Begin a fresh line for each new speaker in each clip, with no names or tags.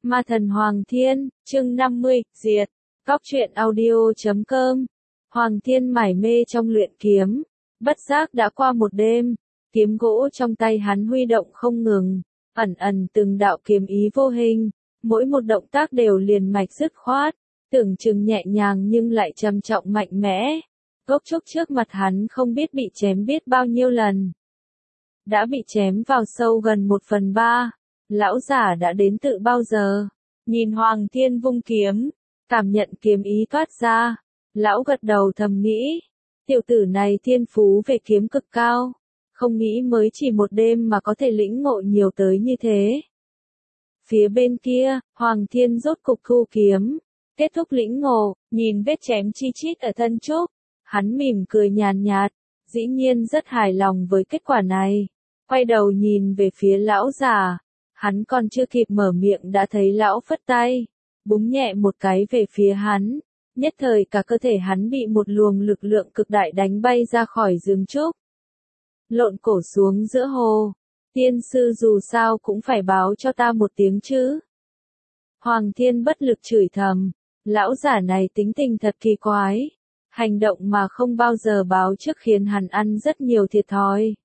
Ma thần Hoàng Thiên, chương 50, diệt. Cóc truyện audio.com. Hoàng Thiên mải mê trong luyện kiếm, bất giác đã qua một đêm, kiếm gỗ trong tay hắn huy động không ngừng, ẩn ẩn từng đạo kiếm ý vô hình, mỗi một động tác đều liền mạch dứt khoát, tưởng chừng nhẹ nhàng nhưng lại trầm trọng mạnh mẽ. Gốc trúc trước mặt hắn không biết bị chém biết bao nhiêu lần. Đã bị chém vào sâu gần 1/3. Lão giả đã đến tự bao giờ? Nhìn Hoàng Thiên vung kiếm, cảm nhận kiếm ý thoát ra, lão gật đầu thầm nghĩ, tiểu tử này thiên phú về kiếm cực cao, không nghĩ mới chỉ một đêm mà có thể lĩnh ngộ nhiều tới như thế. Phía bên kia, Hoàng Thiên rốt cục thu kiếm, kết thúc lĩnh ngộ, nhìn vết chém chi chít ở thân trúc, hắn mỉm cười nhàn nhạt, dĩ nhiên rất hài lòng với kết quả này, quay đầu nhìn về phía lão già. Hắn còn chưa kịp mở miệng đã thấy lão phất tay, búng nhẹ một cái về phía hắn, nhất thời cả cơ thể hắn bị một luồng lực lượng cực đại đánh bay ra khỏi rừng trúc. Lộn cổ xuống giữa hồ, tiên sư dù sao cũng phải báo cho ta một tiếng chứ. Hoàng Thiên bất lực chửi thầm, lão giả này tính tình thật kỳ quái, hành động mà không bao giờ báo trước khiến hắn ăn rất nhiều thiệt thòi.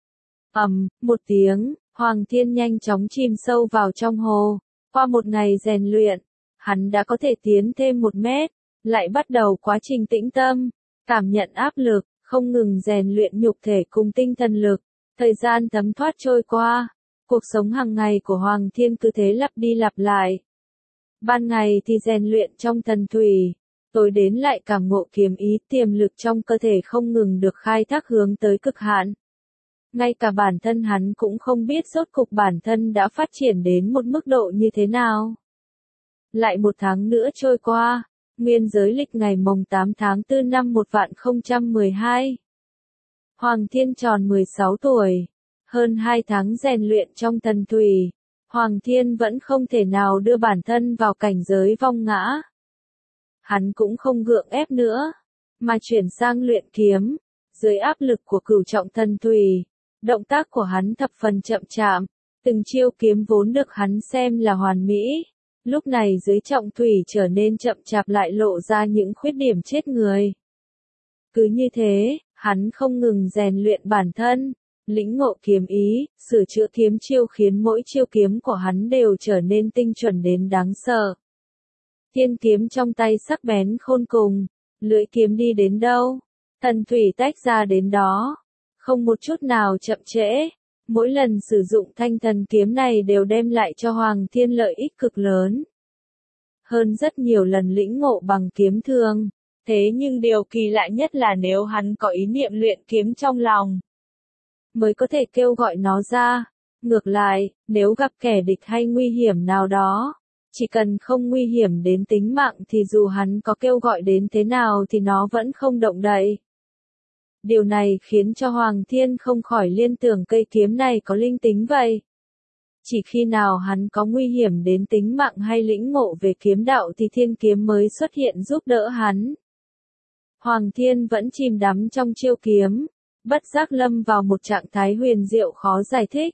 Một tiếng. Hoàng Thiên nhanh chóng chìm sâu vào trong hồ, qua một ngày rèn luyện, hắn đã có thể tiến thêm 1 mét, lại bắt đầu quá trình tĩnh tâm, cảm nhận áp lực, không ngừng rèn luyện nhục thể cùng tinh thần lực, thời gian thấm thoát trôi qua, cuộc sống hàng ngày của Hoàng Thiên cứ thế lặp đi lặp lại. Ban ngày thì rèn luyện trong thần thủy, tối đến lại cảm ngộ kiếm ý tiềm lực trong cơ thể không ngừng được khai thác hướng tới cực hạn. Ngay cả bản thân hắn cũng không biết rốt cục bản thân đã phát triển đến một mức độ như thế nào. Lại 1 tháng nữa trôi qua, nguyên giới lịch ngày mồng 8 tháng 4 năm 1012. Hoàng Thiên tròn 16 tuổi, hơn 2 tháng rèn luyện trong thần thủy, Hoàng Thiên vẫn không thể nào đưa bản thân vào cảnh giới vong ngã. Hắn cũng không gượng ép nữa, mà chuyển sang luyện kiếm, dưới áp lực của cửu trọng thần thủy. Động tác của hắn thập phần chậm chạp, từng chiêu kiếm vốn được hắn xem là hoàn mỹ, lúc này dưới trọng thủy trở nên chậm chạp lại lộ ra những khuyết điểm chết người. Cứ như thế, hắn không ngừng rèn luyện bản thân, lĩnh ngộ kiếm ý, sửa chữa kiếm chiêu khiến mỗi chiêu kiếm của hắn đều trở nên tinh chuẩn đến đáng sợ. Thiên kiếm trong tay sắc bén khôn cùng, lưỡi kiếm đi đến đâu, thần thủy tách ra đến đó. Không một chút nào chậm trễ, mỗi lần sử dụng thanh thần kiếm này đều đem lại cho Hoàng Thiên lợi ích cực lớn. Hơn rất nhiều lần lĩnh ngộ bằng kiếm thường, thế nhưng điều kỳ lạ nhất là nếu hắn có ý niệm luyện kiếm trong lòng, mới có thể kêu gọi nó ra. Ngược lại, nếu gặp kẻ địch hay nguy hiểm nào đó, chỉ cần không nguy hiểm đến tính mạng thì dù hắn có kêu gọi đến thế nào thì nó vẫn không động đậy. Điều này khiến cho Hoàng Thiên không khỏi liên tưởng cây kiếm này có linh tính vậy. Chỉ khi nào hắn có nguy hiểm đến tính mạng hay lĩnh ngộ về kiếm đạo thì thiên kiếm mới xuất hiện giúp đỡ hắn. Hoàng Thiên vẫn chìm đắm trong chiêu kiếm, bất giác lâm vào một trạng thái huyền diệu khó giải thích.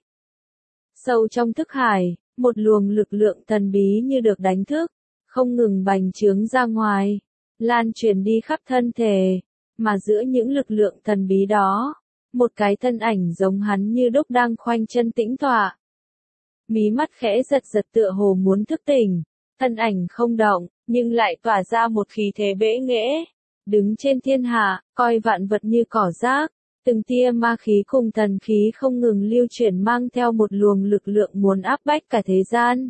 Sâu trong thức hải, một luồng lực lượng thần bí như được đánh thức, không ngừng bành trướng ra ngoài, lan truyền đi khắp thân thể. Mà giữa những lực lượng thần bí đó, một cái thân ảnh giống hắn như đúc đang khoanh chân tĩnh tọa. Mí mắt khẽ giật giật tựa hồ muốn thức tỉnh, thân ảnh không động, nhưng lại tỏa ra một khí thế bẽ nghễ. Đứng trên thiên hạ, coi vạn vật như cỏ rác, từng tia ma khí cùng thần khí không ngừng lưu chuyển mang theo một luồng lực lượng muốn áp bách cả thế gian.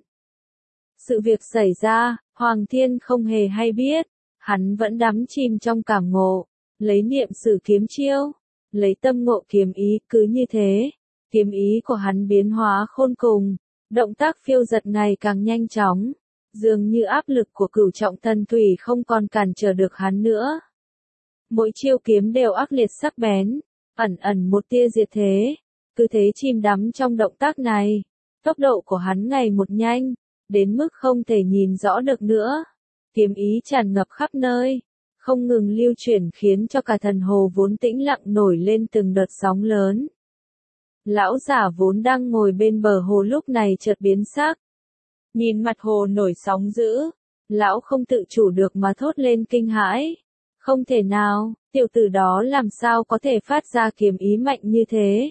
Sự việc xảy ra, Hoàng Thiên không hề hay biết, hắn vẫn đắm chìm trong cảm ngộ. Lấy niệm sử kiếm chiêu, lấy tâm ngộ kiếm ý, cứ như thế, kiếm ý của hắn biến hóa khôn cùng, động tác phiêu giật ngày càng nhanh chóng, dường như áp lực của cửu trọng thần thủy không còn cản trở được hắn nữa. Mỗi chiêu kiếm đều ác liệt sắc bén, ẩn ẩn một tia diệt thế, cứ thế chìm đắm trong động tác này, tốc độ của hắn ngày một nhanh, đến mức không thể nhìn rõ được nữa, kiếm ý tràn ngập khắp nơi. Không ngừng lưu chuyển khiến cho cả thần hồ vốn tĩnh lặng nổi lên từng đợt sóng lớn. Lão giả vốn đang ngồi bên bờ hồ lúc này chợt biến sắc. Nhìn mặt hồ nổi sóng dữ, lão không tự chủ được mà thốt lên kinh hãi. Không thể nào, tiểu tử đó làm sao có thể phát ra kiếm ý mạnh như thế.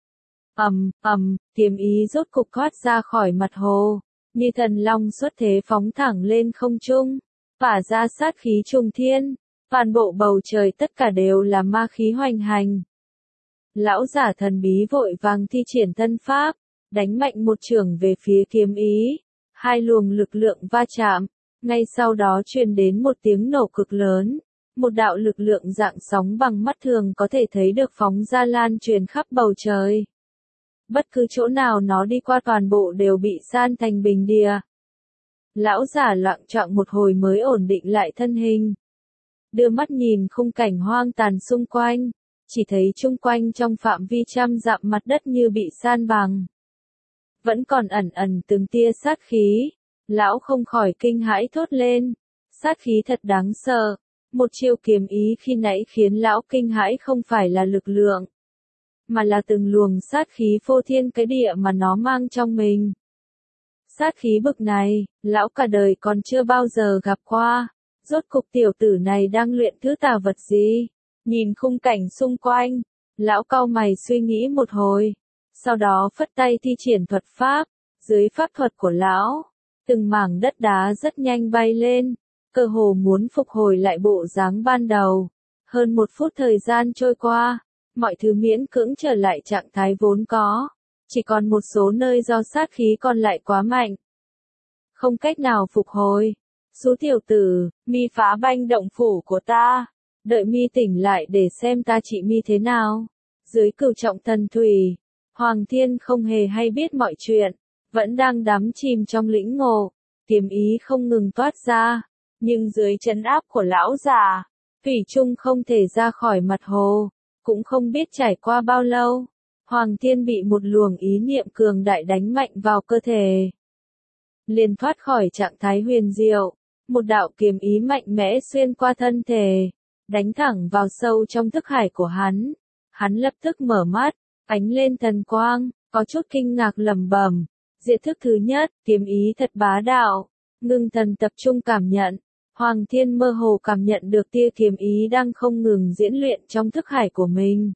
Kiếm ý rốt cục thoát ra khỏi mặt hồ, như thần long xuất thế phóng thẳng lên không trung, phả ra sát khí trùng thiên, toàn bộ bầu trời tất cả đều là ma khí hoành hành. Lão giả thần bí vội vàng thi triển thân pháp, đánh mạnh một chưởng về phía kiếm ý, hai luồng lực lượng va chạm, ngay sau đó truyền đến một tiếng nổ cực lớn, một đạo lực lượng dạng sóng bằng mắt thường có thể thấy được phóng ra lan truyền khắp bầu trời. Bất cứ chỗ nào nó đi qua toàn bộ đều bị san thành bình địa. Lão giả loạng choạng một hồi mới ổn định lại thân hình. Đưa mắt nhìn khung cảnh hoang tàn xung quanh, chỉ thấy chung quanh trong phạm vi trăm dặm mặt đất như bị san bằng. Vẫn còn ẩn ẩn từng tia sát khí, lão không khỏi kinh hãi thốt lên. Sát khí thật đáng sợ, một chiêu kiếm ý khi nãy khiến lão kinh hãi không phải là lực lượng, mà là từng luồng sát khí phô thiên cái địa mà nó mang trong mình. Sát khí bực này, lão cả đời còn chưa bao giờ gặp qua. Rốt cục tiểu tử này đang luyện thứ tà vật gì? Nhìn khung cảnh xung quanh, lão cau mày suy nghĩ một hồi, sau đó phất tay thi triển thuật pháp. Dưới pháp thuật của lão, từng mảng đất đá rất nhanh bay lên, cơ hồ muốn phục hồi lại bộ dáng ban đầu. Hơn 1 phút thời gian trôi qua, mọi thứ miễn cưỡng trở lại trạng thái vốn có, chỉ còn một số nơi do sát khí còn lại quá mạnh, không cách nào phục hồi. Xú tiểu tử, mi phá banh động phủ của ta, đợi mi tỉnh lại để xem ta trị mi thế nào. Dưới cửu trọng thần thủy, Hoàng Thiên không hề hay biết mọi chuyện, vẫn đang đắm chìm trong lĩnh ngộ, kiếm ý không ngừng toát ra, nhưng dưới trấn áp của lão già, thủy chung không thể ra khỏi mặt hồ. Cũng không biết trải qua bao lâu, Hoàng Thiên bị một luồng ý niệm cường đại đánh mạnh vào cơ thể. Liền thoát khỏi trạng thái huyền diệu, một đạo kiếm ý mạnh mẽ xuyên qua thân thể, đánh thẳng vào sâu trong thức hải của hắn. Hắn lập tức mở mắt, ánh lên thần quang, có chút kinh ngạc lẩm bẩm. Diệt thức thứ nhất, kiếm ý thật bá đạo. Ngưng thần tập trung cảm nhận, Hoàng Thiên mơ hồ cảm nhận được tia kiếm ý đang không ngừng diễn luyện trong thức hải của mình.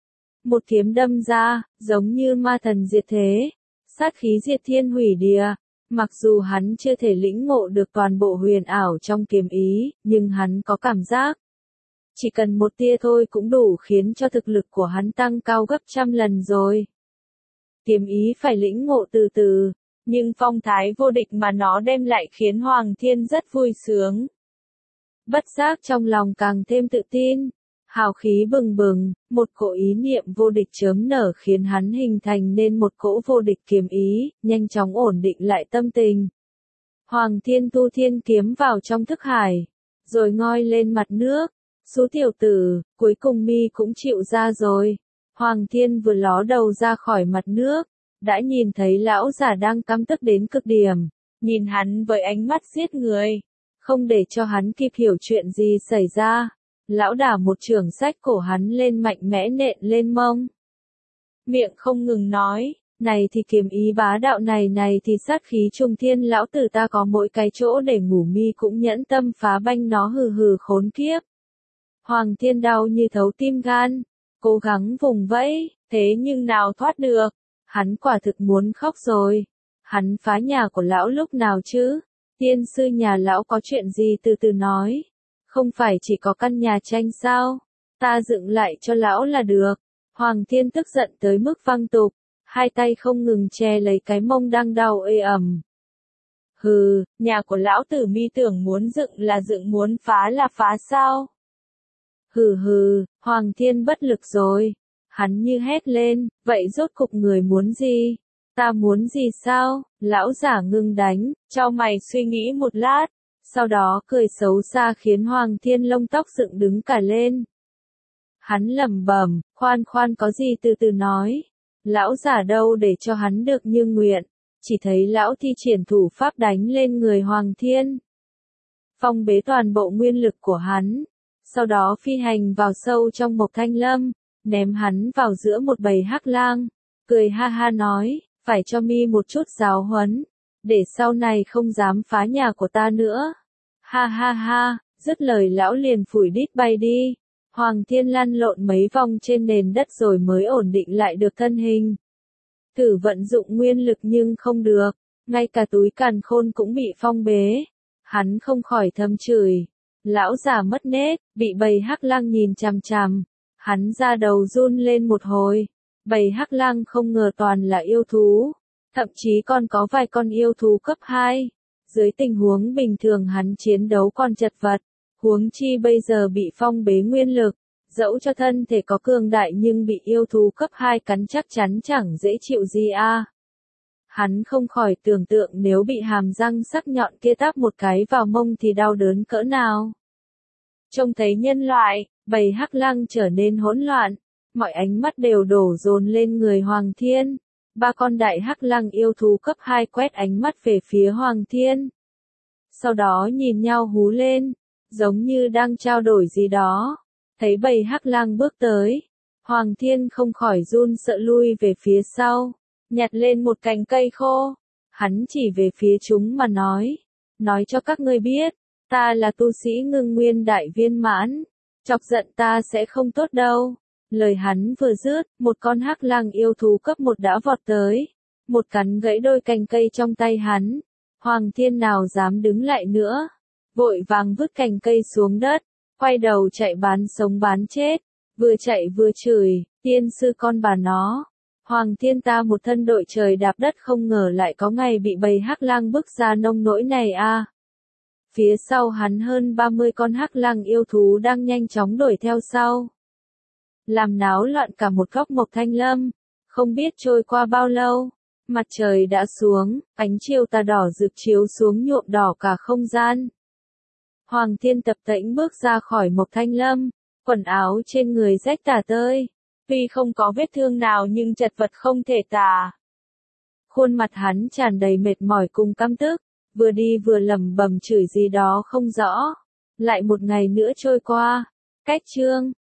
Một kiếm đâm ra, giống như ma thần diệt thế, sát khí diệt thiên hủy địa. Mặc dù hắn chưa thể lĩnh ngộ được toàn bộ huyền ảo trong kiếm ý, nhưng hắn có cảm giác, chỉ cần một tia thôi cũng đủ khiến cho thực lực của hắn tăng cao gấp trăm lần rồi. Kiếm ý phải lĩnh ngộ từ từ, nhưng phong thái vô địch mà nó đem lại khiến Hoàng Thiên rất vui sướng. Bất giác trong lòng càng thêm tự tin, hào khí bừng bừng, một cỗ ý niệm vô địch chớm nở khiến hắn hình thành nên một cỗ vô địch kiếm ý, nhanh chóng ổn định lại tâm tình. Hoàng Thiên tu thiên kiếm vào trong thức hải, rồi ngoi lên mặt nước. Xú tiểu tử, cuối cùng mi cũng chịu ra rồi. Hoàng Thiên vừa ló đầu ra khỏi mặt nước, đã nhìn thấy lão giả đang căm tức đến cực điểm, nhìn hắn với ánh mắt giết người. Không để cho hắn kịp hiểu chuyện gì xảy ra, lão đả một chưởng xách cổ hắn lên mạnh mẽ nện lên mông. Miệng không ngừng nói, này thì kiếm ý bá đạo, này thì sát khí trùng thiên, lão tử ta có mỗi cái chỗ để ngủ, mi cũng nhẫn tâm phá banh nó, hừ hừ khốn kiếp. Hoàng Thiên đau như thấu tim gan, cố gắng vùng vẫy, thế nhưng nào thoát được. Hắn quả thực muốn khóc rồi. Hắn phá nhà của lão lúc nào chứ? Tiên sư nhà lão có chuyện gì từ từ nói. Không phải chỉ có căn nhà tranh sao? Ta dựng lại cho lão là được. Hoàng Thiên tức giận tới mức văng tục, hai tay không ngừng che lấy cái mông đang đau ê ẩm. Hừ, nhà của lão tử mi tưởng muốn dựng là dựng, muốn phá là phá sao? Hừ hừ, Hoàng Thiên bất lực rồi. Hắn như hét lên, vậy rốt cục người muốn gì? Ta muốn gì sao? Lão giả ngưng đánh, chau mày suy nghĩ một lát, sau đó cười xấu xa khiến Hoàng Thiên lông tóc dựng đứng cả lên. Hắn lẩm bẩm, khoan có gì từ từ nói. Lão giả đâu để cho hắn được như nguyện, chỉ thấy lão thi triển thủ pháp đánh lên người Hoàng Thiên. Phong bế toàn bộ nguyên lực của hắn, sau đó phi hành vào sâu trong Mộc Thanh Lâm, ném hắn vào giữa một bầy hắc lang, cười ha ha nói, phải cho mi một chút giáo huấn. để sau này không dám phá nhà của ta nữa. Ha ha ha, dứt lời lão liền phủi đít bay đi. Hoàng Thiên lăn lộn mấy vòng trên nền đất rồi mới ổn định lại được thân hình. Thử vận dụng nguyên lực nhưng không được, ngay cả túi càn khôn cũng bị phong bế. Hắn không khỏi thầm chửi, lão già mất nết, bị bầy hắc lang nhìn chằm chằm. Hắn ra đầu run lên một hồi, bầy hắc lang không ngờ toàn là yêu thú, thậm chí còn có vài con yêu thú cấp 2. Dưới tình huống bình thường hắn chiến đấu còn chật vật, huống chi bây giờ bị phong bế nguyên lực, dẫu cho thân thể có cường đại nhưng bị yêu thú cấp 2 cắn chắc chắn chẳng dễ chịu gì a. Hắn không khỏi tưởng tượng nếu bị hàm răng sắc nhọn kia táp một cái vào mông thì đau đớn cỡ nào. Trông thấy nhân loại, bầy hắc lang trở nên hỗn loạn, mọi ánh mắt đều đổ dồn lên người Hoàng Thiên. 3 con đại hắc lang yêu thú cấp 2 quét ánh mắt về phía Hoàng Thiên. Sau đó nhìn nhau hú lên, giống như đang trao đổi gì đó. Thấy bầy hắc lang bước tới, Hoàng Thiên không khỏi run sợ lui về phía sau, nhặt lên một cành cây khô. Hắn chỉ về phía chúng mà nói cho các ngươi biết, ta là tu sĩ ngưng nguyên đại viên mãn, chọc giận ta sẽ không tốt đâu. Lời hắn vừa dứt, một con hắc lang yêu thú cấp 1 đã vọt tới, một cắn gãy đôi cành cây trong tay hắn. Hoàng Thiên nào dám đứng lại nữa, vội vàng vứt cành cây xuống đất, quay đầu chạy bán sống bán chết, vừa chạy vừa chửi, tiên sư con bà nó. Hoàng Thiên ta một thân đội trời đạp đất không ngờ lại có ngày bị bầy hắc lang bức ra nông nỗi này a. Phía sau hắn hơn 30 con hắc lang yêu thú đang nhanh chóng đuổi theo sau, làm náo loạn cả một góc Mộc Thanh Lâm. Không biết trôi qua bao lâu, mặt trời đã xuống, ánh chiều tà đỏ rực chiếu xuống nhuộm đỏ cả không gian. Hoàng Thiên tập tễnh bước ra khỏi Mộc Thanh Lâm, quần áo trên người rách tả tơi, tuy không có vết thương nào nhưng chật vật không thể tả. Khuôn mặt hắn tràn đầy mệt mỏi cùng căm tức, vừa đi vừa lẩm bẩm chửi gì đó không rõ. Lại một ngày nữa trôi qua, cách chương